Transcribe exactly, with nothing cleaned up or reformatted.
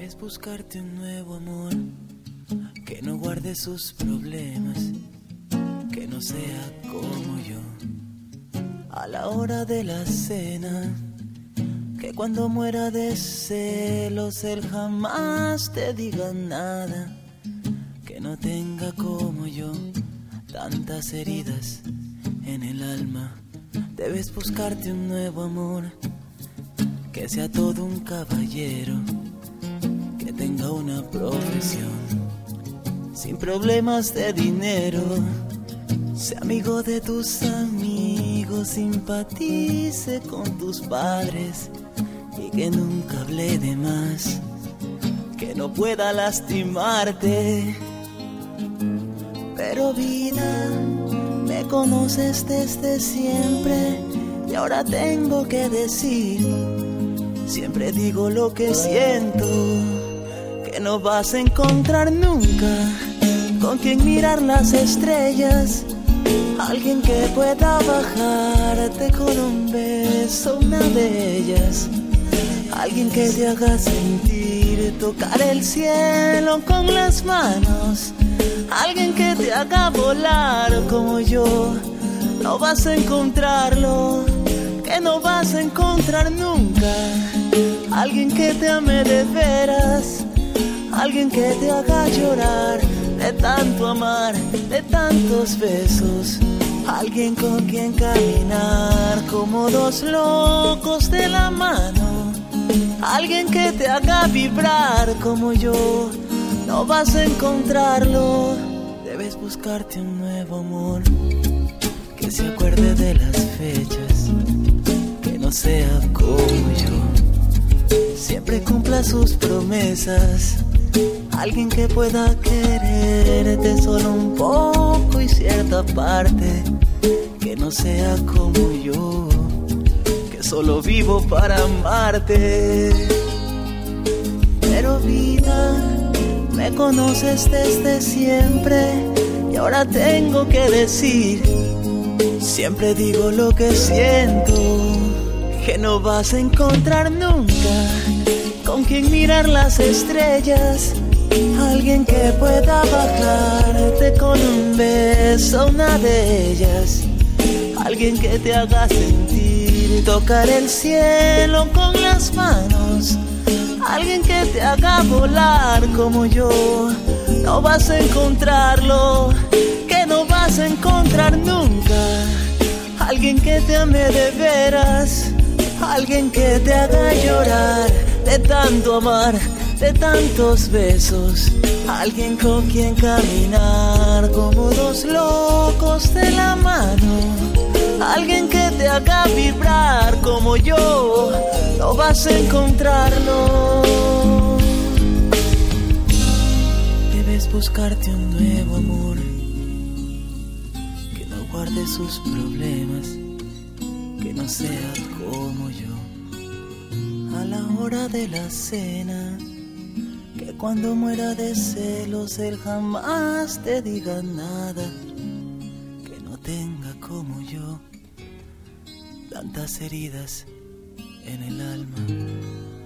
Debes buscarte un nuevo amor que no guarde sus problemas, que no sea como yo. A la hora de la cena, que cuando muera de celos él jamás te diga nada, que no tenga como yo tantas heridas en el alma. Debes buscarte un nuevo amor que sea todo un caballero, que tenga una profesión sin problemas de dinero, sea amigo de tus amigos, simpatice con tus padres y que nunca hable de más, que no pueda lastimarte. Pero vida, me conoces desde siempre y ahora tengo que decir, siempre digo lo que siento, que no vas a encontrar nunca con quien mirar las estrellas, alguien que pueda bajarte con un beso, una de ellas, alguien que te haga sentir, tocar el cielo con las manos, alguien que te haga volar como yo. No vas a encontrarlo, que no vas a encontrar nunca, alguien que te ame de veras, alguien que te haga llorar de tanto amar, de tantos besos, alguien con quien caminar como dos locos de la mano, alguien que te haga vibrar como yo. No vas a encontrarlo, debes buscarte un nuevo amor que se acuerde de las fechas, que no sea como yo, siempre cumpla sus promesas, alguien que pueda quererte solo un poco y cierta parte, que no sea como yo, que solo vivo para amarte. Pero vida, me conoces desde siempre y ahora tengo que decir, siempre digo lo que siento, que no vas a encontrar nunca con quien mirar las estrellas, alguien que pueda bajarte con un beso, una de ellas, alguien que te haga sentir, tocar el cielo con las manos, alguien que te haga volar como yo. No vas a encontrarlo, que no vas a encontrar nunca, alguien que te ame de veras, alguien que te haga llorar de tanto amar, de tantos besos, alguien con quien caminar como dos locos de la mano, alguien que te haga vibrar como yo. No vas a encontrarlo, debes buscarte un nuevo amor que no guarde sus problemas, que no sea como yo. A la hora de la cena, que cuando muera de celos él jamás te diga nada, que no tenga como yo tantas heridas en el alma.